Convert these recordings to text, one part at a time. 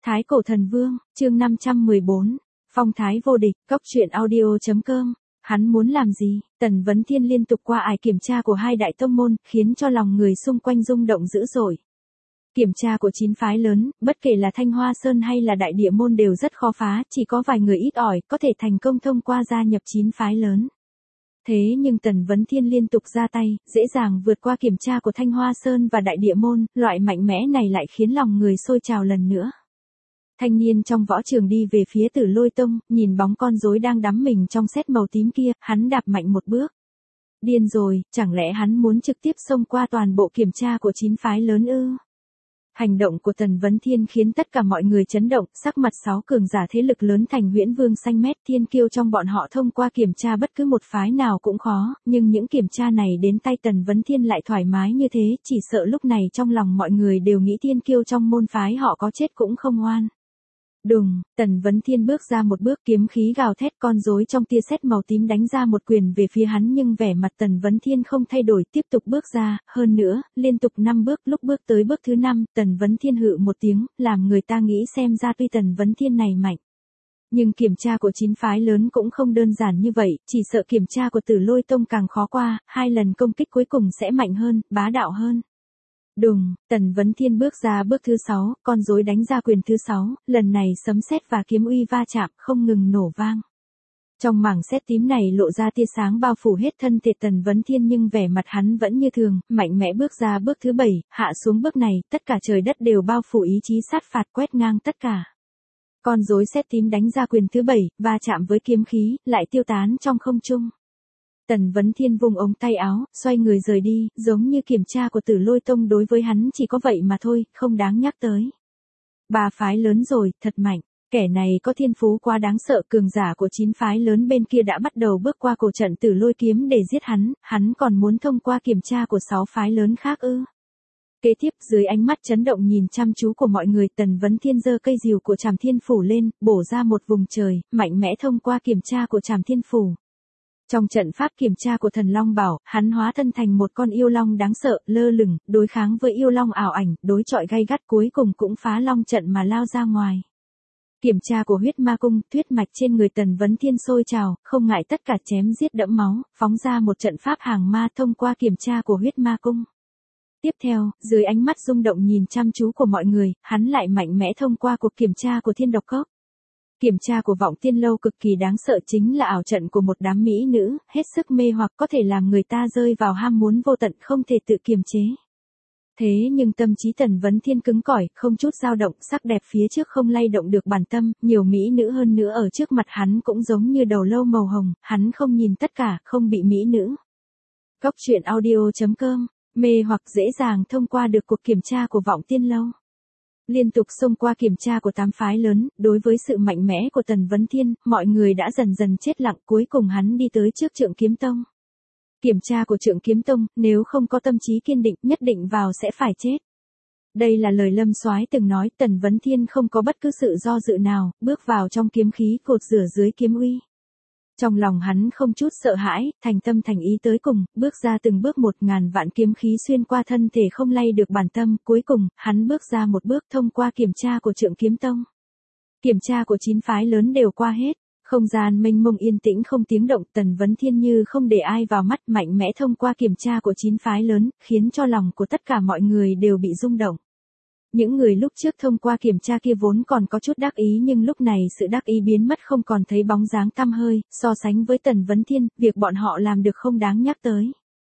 Thái cổ thần vương, chương 514, phong thái vô địch, cóc truyện audio.com. Hắn muốn làm gì? Tần Vấn Thiên liên tục qua ải kiểm tra của hai đại tông môn, khiến cho lòng người xung quanh rung động dữ dội. Kiểm tra của 9 phái lớn, bất kể là Thanh Hoa Sơn hay là Đại Địa Môn đều rất khó phá, chỉ có vài người ít ỏi có thể thành công thông qua gia nhập 9 phái lớn. Thế nhưng Tần Vấn Thiên liên tục ra tay, dễ dàng vượt qua kiểm tra của Thanh Hoa Sơn và Đại Địa Môn, loại mạnh mẽ này lại khiến lòng người sôi trào lần nữa. Thanh niên trong võ trường đi về phía Tử Lôi Tông, nhìn bóng con rối đang đắm mình trong sét màu tím kia, hắn đạp mạnh một bước. Điên rồi, chẳng lẽ hắn muốn trực tiếp xông qua toàn bộ kiểm tra của 9 phái lớn ư? Hành động của Tần Vấn Thiên khiến tất cả mọi người chấn động, sắc mặt 6 cường giả thế lực lớn thành Huyễn Vương xanh mét, thiên kiêu trong bọn họ thông qua kiểm tra bất cứ một phái nào cũng khó, nhưng những kiểm tra này đến tay Tần Vấn Thiên lại thoải mái như thế, chỉ sợ lúc này trong lòng mọi người đều nghĩ thiên kiêu trong môn phái họ có chết cũng không oan. Đùng, Tần Vấn Thiên bước ra một bước, kiếm khí gào thét, con rối trong tia sét màu tím đánh ra một quyền về phía hắn, nhưng vẻ mặt Tần Vấn Thiên không thay đổi, tiếp tục bước ra, hơn nữa, liên tục 5 bước, lúc bước tới bước thứ 5, Tần Vấn Thiên hự một tiếng, làm người ta nghĩ xem ra tuy Tần Vấn Thiên này mạnh. Nhưng kiểm tra của 9 phái lớn cũng không đơn giản như vậy, chỉ sợ kiểm tra của Tử Lôi Tông càng khó qua, 2 lần công kích cuối cùng sẽ mạnh hơn, bá đạo hơn. Đùng, Tần Vấn Thiên bước ra bước thứ 6, con rối đánh ra quyền thứ 6, lần này sấm sét và kiếm uy va chạm, không ngừng nổ vang. Trong mảng sét tím này lộ ra tia sáng bao phủ hết thân thể Tần Vấn Thiên, nhưng vẻ mặt hắn vẫn như thường, mạnh mẽ bước ra bước thứ 7, hạ xuống bước này, tất cả trời đất đều bao phủ ý chí sát phạt quét ngang tất cả. Con rối sét tím đánh ra quyền thứ 7, va chạm với kiếm khí, lại tiêu tán trong không trung. Tần Vấn Thiên vung ống tay áo, xoay người rời đi, giống như kiểm tra của Tử Lôi Tông đối với hắn chỉ có vậy mà thôi, không đáng nhắc tới. 3 phái lớn rồi, thật mạnh, kẻ này có thiên phú quá đáng sợ, cường giả của 9 phái lớn bên kia đã bắt đầu bước qua cổ trận Tử Lôi kiếm để giết hắn còn muốn thông qua kiểm tra của 6 phái lớn khác ư? Kế tiếp, dưới ánh mắt chấn động nhìn chăm chú của mọi người, Tần Vấn Thiên giơ cây rìu của Trảm Thiên Phủ lên, bổ ra một vùng trời, mạnh mẽ thông qua kiểm tra của Trảm Thiên Phủ. Trong trận pháp kiểm tra của Thần Long Bảo, hắn hóa thân thành một con yêu long đáng sợ, lơ lửng, đối kháng với yêu long ảo ảnh, đối chọi gay gắt, cuối cùng cũng phá long trận mà lao ra ngoài. Kiểm tra của Huyết Ma Cung, tuyết mạch trên người Tần Vấn Thiên sôi trào, không ngại tất cả chém giết đẫm máu, phóng ra một trận pháp hàng ma thông qua kiểm tra của Huyết Ma Cung. Tiếp theo, dưới ánh mắt rung động nhìn chăm chú của mọi người, hắn lại mạnh mẽ thông qua cuộc kiểm tra của Thiên Độc Cốc. Kiểm tra của Vọng Tiên Lâu cực kỳ đáng sợ, chính là ảo trận của một đám mỹ nữ, hết sức mê hoặc, có thể làm người ta rơi vào ham muốn vô tận, không thể tự kiềm chế. Thế nhưng tâm trí Tần Vấn Thiên cứng cỏi, không chút dao động, sắc đẹp phía trước không lay động được bản tâm, nhiều mỹ nữ hơn nữa ở trước mặt hắn cũng giống như đầu lâu màu hồng, hắn không nhìn tất cả, không bị mỹ nữ. Cóc truyện audio.com, mê hoặc dễ dàng thông qua được cuộc kiểm tra của Vọng Tiên Lâu. Liên tục xông qua kiểm tra của 8 phái lớn, đối với sự mạnh mẽ của Tần Vấn Thiên, mọi người đã dần dần chết lặng, cuối cùng hắn đi tới trước Trượng Kiếm Tông. Kiểm tra của Trượng Kiếm Tông, nếu không có tâm trí kiên định, nhất định vào sẽ phải chết. Đây là lời Lâm Soái từng nói, Tần Vấn Thiên không có bất cứ sự do dự nào, bước vào trong kiếm khí cột rửa dưới kiếm uy. Trong lòng hắn không chút sợ hãi, thành tâm thành ý tới cùng, bước ra từng bước 1000 vạn kiếm khí xuyên qua thân thể không lay được bản tâm, cuối cùng, hắn bước ra một bước thông qua kiểm tra của Trượng Kiếm Tông. Kiểm tra của 9 phái lớn đều qua hết, không gian mênh mông yên tĩnh không tiếng động, Tần Vấn Thiên như không để ai vào mắt, mạnh mẽ thông qua kiểm tra của 9 phái lớn, khiến cho lòng của tất cả mọi người đều bị rung động. Những người lúc trước thông qua kiểm tra kia vốn còn có chút đắc ý, nhưng lúc này sự đắc ý biến mất, không còn thấy bóng dáng tăm hơi, so sánh với Tần Vấn Thiên, việc bọn họ làm được không đáng nhắc tới.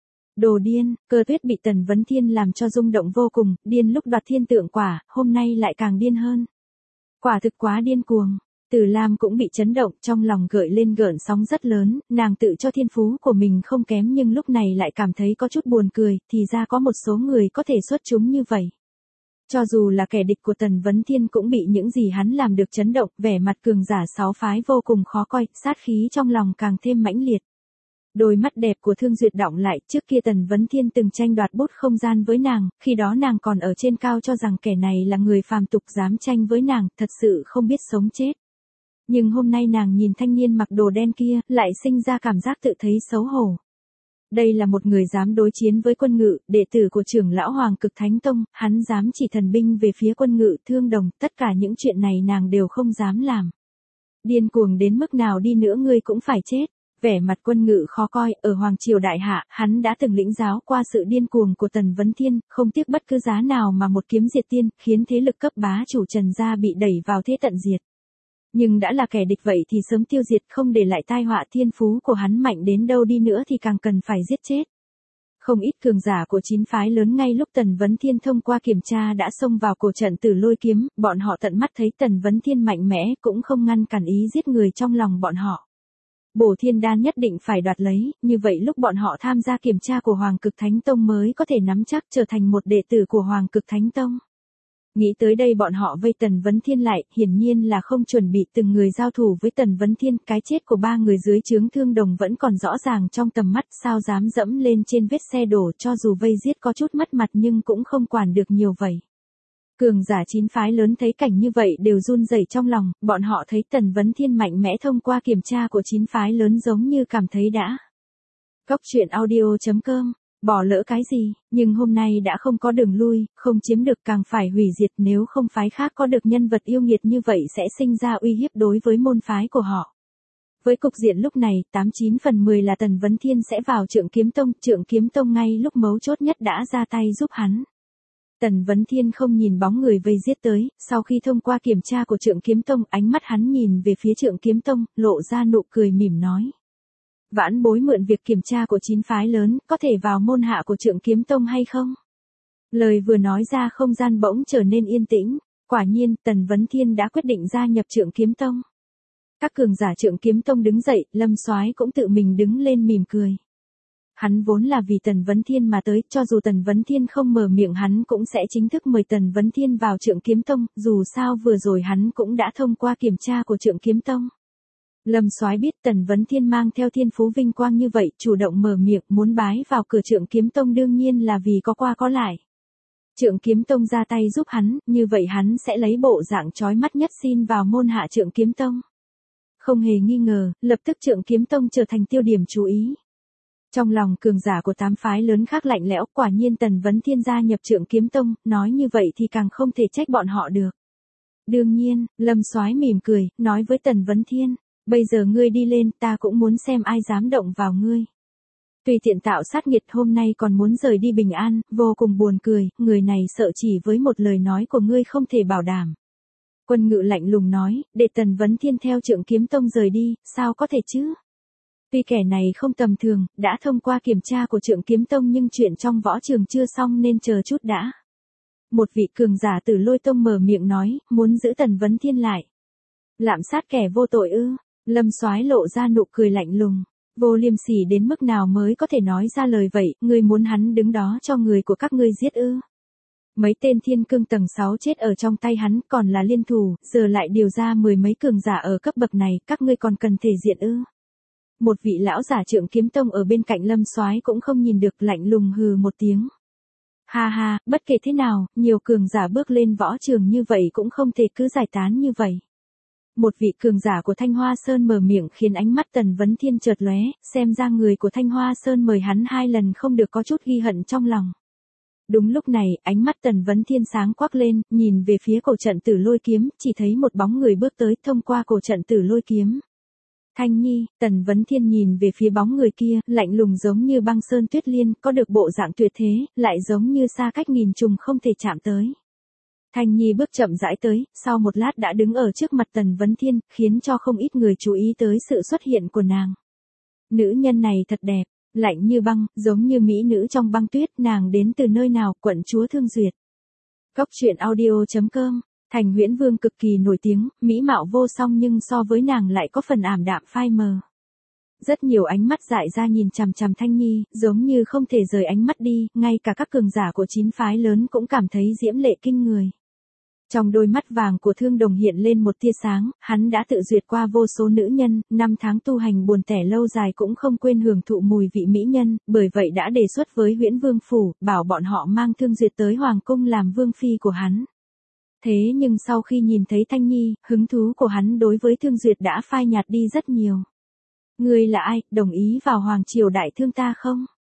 Đồ điên, Cơ Tuyết bị Tần Vấn Thiên làm cho rung động vô cùng, điên lúc đoạt thiên tượng quả, hôm nay lại càng điên hơn. Quả thực quá điên cuồng. Từ Lam cũng bị chấn động, trong lòng gợi lên gợn sóng rất lớn, nàng tự cho thiên phú của mình không kém nhưng lúc này lại cảm thấy có chút buồn cười, thì ra có một số người có thể xuất chúng như vậy. Cho dù là kẻ địch của Tần Vấn Thiên cũng bị những gì hắn làm được chấn động, vẻ mặt cường giả 6 phái vô cùng khó coi, sát khí trong lòng càng thêm mãnh liệt. Đôi mắt đẹp của Thương Duyệt đọng lại, trước kia Tần Vấn Thiên từng tranh đoạt bút không gian với nàng, khi đó nàng còn ở trên cao cho rằng kẻ này là người phàm tục dám tranh với nàng, thật sự không biết sống chết. Nhưng hôm nay nàng nhìn thanh niên mặc đồ đen kia, lại sinh ra cảm giác tự thấy xấu hổ. Đây là một người dám đối chiến với quân Ngự, đệ tử của trưởng lão Hoàng Cực Thánh Tông, hắn dám chỉ thần binh về phía quân Ngự, Thương Đồng, tất cả những chuyện này nàng đều không dám làm. Điên cuồng đến mức nào đi nữa ngươi cũng phải chết. Vẻ mặt quân Ngự khó coi, ở Hoàng Triều Đại Hạ, hắn đã từng lĩnh giáo qua sự điên cuồng của Tần Vấn Thiên, không tiếc bất cứ giá nào mà một kiếm diệt tiên, khiến thế lực cấp bá chủ Trần gia bị đẩy vào thế tận diệt. Nhưng đã là kẻ địch vậy thì sớm tiêu diệt, không để lại tai họa. Thiên phú của hắn mạnh đến đâu đi nữa thì càng cần phải giết chết. Không ít cường giả của 9 phái lớn ngay lúc Tần Vấn Thiên thông qua kiểm tra đã xông vào cổ trận Tử Lôi kiếm, bọn họ tận mắt thấy Tần Vấn Thiên mạnh mẽ, cũng không ngăn cản ý giết người trong lòng bọn họ. Bổ Thiên Đan nhất định phải đoạt lấy, như vậy lúc bọn họ tham gia kiểm tra của Hoàng Cực Thánh Tông mới có thể nắm chắc trở thành một đệ tử của Hoàng Cực Thánh Tông. Nghĩ tới đây bọn họ vây Tần Vấn Thiên lại, hiển nhiên là không chuẩn bị từng người giao thủ với Tần Vấn Thiên. Cái chết của 3 người dưới trướng Thương Đồng vẫn còn rõ ràng trong tầm mắt, sao dám dẫm lên trên vết xe đổ, cho dù vây giết có chút mất mặt nhưng cũng không quản được nhiều vậy. Cường giả 9 phái lớn thấy cảnh như vậy đều run rẩy trong lòng, bọn họ thấy Tần Vấn Thiên mạnh mẽ thông qua kiểm tra của 9 phái lớn giống như cảm thấy đã. Cốc truyện audio.com, bỏ lỡ cái gì, nhưng hôm nay đã không có đường lui, không chiếm được càng phải hủy diệt, nếu không phái khác có được nhân vật yêu nghiệt như vậy sẽ sinh ra uy hiếp đối với môn phái của họ. Với cục diện lúc này, 89 phần 10 là Tần Vấn Thiên sẽ vào Trượng Kiếm Tông ngay lúc mấu chốt nhất đã ra tay giúp hắn. Tần Vấn Thiên không nhìn bóng người vây giết tới, sau khi thông qua kiểm tra của Trượng Kiếm Tông, ánh mắt hắn nhìn về phía Trượng Kiếm Tông, lộ ra nụ cười mỉm nói. Vãn bối mượn việc kiểm tra của 9 phái lớn, có thể vào môn hạ của Trượng Kiếm Tông hay không? Lời vừa nói ra không gian bỗng trở nên yên tĩnh, quả nhiên Tần Vấn Thiên đã quyết định gia nhập Trượng Kiếm Tông. Các cường giả Trượng Kiếm Tông đứng dậy, Lâm Soái cũng tự mình đứng lên mỉm cười. Hắn vốn là vì Tần Vấn Thiên mà tới, cho dù Tần Vấn Thiên không mở miệng hắn cũng sẽ chính thức mời Tần Vấn Thiên vào Trượng Kiếm Tông, dù sao vừa rồi hắn cũng đã thông qua kiểm tra của Trượng Kiếm Tông. Lâm Soái biết Tần Vấn Thiên mang theo thiên phú vinh quang như vậy, chủ động mở miệng muốn bái vào cửa Trượng Kiếm Tông đương nhiên là vì có qua có lại. Trượng Kiếm Tông ra tay giúp hắn, như vậy hắn sẽ lấy bộ dạng chói mắt nhất xin vào môn hạ Trượng Kiếm Tông. Không hề nghi ngờ, lập tức Trượng Kiếm Tông trở thành tiêu điểm chú ý. Trong lòng cường giả của 8 phái lớn khác lạnh lẽo, quả nhiên Tần Vấn Thiên gia nhập Trượng Kiếm Tông, nói như vậy thì càng không thể trách bọn họ được. Đương nhiên, Lâm Soái mỉm cười, nói với Tần Vấn Thiên, bây giờ ngươi đi lên, ta cũng muốn xem ai dám động vào ngươi. Tùy tiện tạo sát nghiệt hôm nay còn muốn rời đi bình an, vô cùng buồn cười, người này sợ chỉ với một lời nói của ngươi không thể bảo đảm. Quân Ngự lạnh lùng nói, để Tần Vấn Thiên theo Trượng Kiếm Tông rời đi, sao có thể chứ? Tuy kẻ này không tầm thường, đã thông qua kiểm tra của Trượng Kiếm Tông nhưng chuyện trong võ trường chưa xong nên chờ chút đã. Một vị cường giả Tử Lôi Tông mở miệng nói, muốn giữ Tần Vấn Thiên lại. Lạm sát kẻ vô tội ư? Lâm Soái lộ ra nụ cười lạnh lùng. Vô liêm sỉ đến mức nào mới có thể nói ra lời vậy, ngươi muốn hắn đứng đó cho người của các ngươi giết ư? Mấy tên thiên cương tầng 6 chết ở trong tay hắn, còn là liên thủ, giờ lại điều ra 10 mấy cường giả ở cấp bậc này, các ngươi còn cần thể diện ư? Một vị lão giả Trượng Kiếm Tông ở bên cạnh Lâm Soái cũng không nhìn được, lạnh lùng hừ một tiếng. Ha ha, bất kể thế nào, nhiều cường giả bước lên võ trường như vậy cũng không thể cứ giải tán như vậy. Một vị cường giả của Thanh Hoa Sơn mở miệng khiến ánh mắt Tần Vấn Thiên chợt lóe, xem ra người của Thanh Hoa Sơn mời hắn 2 lần không được có chút ghi hận trong lòng. Đúng lúc này, ánh mắt Tần Vấn Thiên sáng quắc lên, nhìn về phía cổ trận Tử Lôi kiếm, chỉ thấy một bóng người bước tới thông qua cổ trận Tử Lôi kiếm. Thanh Nhi, Tần Vấn Thiên nhìn về phía bóng người kia, lạnh lùng giống như băng sơn tuyết liên, có được bộ dạng tuyệt thế, lại giống như xa cách nghìn trùng không thể chạm tới. Thanh Nhi bước chậm rãi tới, sau một lát đã đứng ở trước mặt Tần Vấn Thiên, khiến cho không ít người chú ý tới sự xuất hiện của nàng. Nữ nhân này thật đẹp, lạnh như băng, giống như mỹ nữ trong băng tuyết, nàng đến từ nơi nào, quận chúa Thương Duyệt. Cốc truyện audio.com, Thành Huyễn Vương cực kỳ nổi tiếng, mỹ mạo vô song nhưng so với nàng lại có phần ảm đạm phai mờ. Rất nhiều ánh mắt dại ra nhìn chằm chằm Thanh Nhi, giống như không thể rời ánh mắt đi, ngay cả các cường giả của 9 phái lớn cũng cảm thấy diễm lệ kinh người. Trong đôi mắt vàng của Thương Đồng hiện lên một tia sáng, hắn đã tự duyệt qua vô số nữ nhân, 5 tháng tu hành buồn tẻ lâu dài cũng không quên hưởng thụ mùi vị mỹ nhân, bởi vậy đã đề xuất với Huyễn Vương Phủ, bảo bọn họ mang Thương Duyệt tới Hoàng Cung làm vương phi của hắn. Thế nhưng sau khi nhìn thấy Thanh Nhi, hứng thú của hắn đối với Thương Duyệt đã phai nhạt đi rất nhiều. Ngươi là ai, đồng ý vào Hoàng Triều Đại Thương ta không?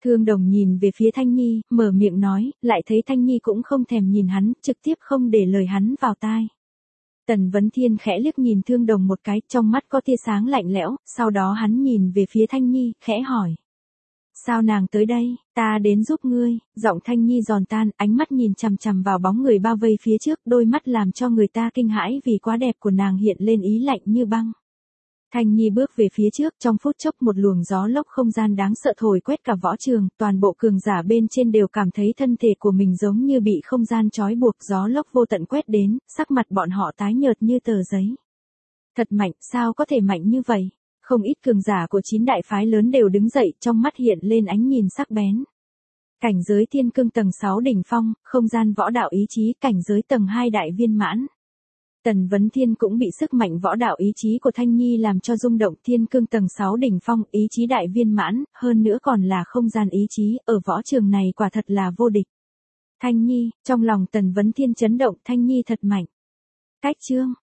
Thương Đồng nhìn về phía Thanh Nhi, mở miệng nói, lại thấy Thanh Nhi cũng không thèm nhìn hắn, trực tiếp không để lời hắn vào tai. Tần Vấn Thiên khẽ liếc nhìn Thương Đồng một cái, trong mắt có tia sáng lạnh lẽo, sau đó hắn nhìn về phía Thanh Nhi, khẽ hỏi. Sao nàng tới đây, ta đến giúp ngươi, giọng Thanh Nhi giòn tan, ánh mắt nhìn chằm chằm vào bóng người bao vây phía trước, đôi mắt làm cho người ta kinh hãi vì quá đẹp của nàng hiện lên ý lạnh như băng. Thanh Nhi bước về phía trước, trong phút chốc một luồng gió lốc không gian đáng sợ thổi quét cả võ trường, toàn bộ cường giả bên trên đều cảm thấy thân thể của mình giống như bị không gian trói buộc, gió lốc vô tận quét đến, sắc mặt bọn họ tái nhợt như tờ giấy. Thật mạnh, sao có thể mạnh như vậy? Không ít cường giả của 9 đại phái lớn đều đứng dậy, trong mắt hiện lên ánh nhìn sắc bén. Cảnh giới thiên cương tầng 6 đỉnh phong, không gian võ đạo ý chí, cảnh giới tầng 2 đại viên mãn. Tần Vấn Thiên cũng bị sức mạnh võ đạo ý chí của Thanh Nhi làm cho rung động, thiên cương tầng 6 đỉnh phong, ý chí đại viên mãn, hơn nữa còn là không gian ý chí, ở võ trường này quả thật là vô địch. Thanh Nhi, trong lòng Tần Vấn Thiên chấn động, Thanh Nhi thật mạnh. Cách chương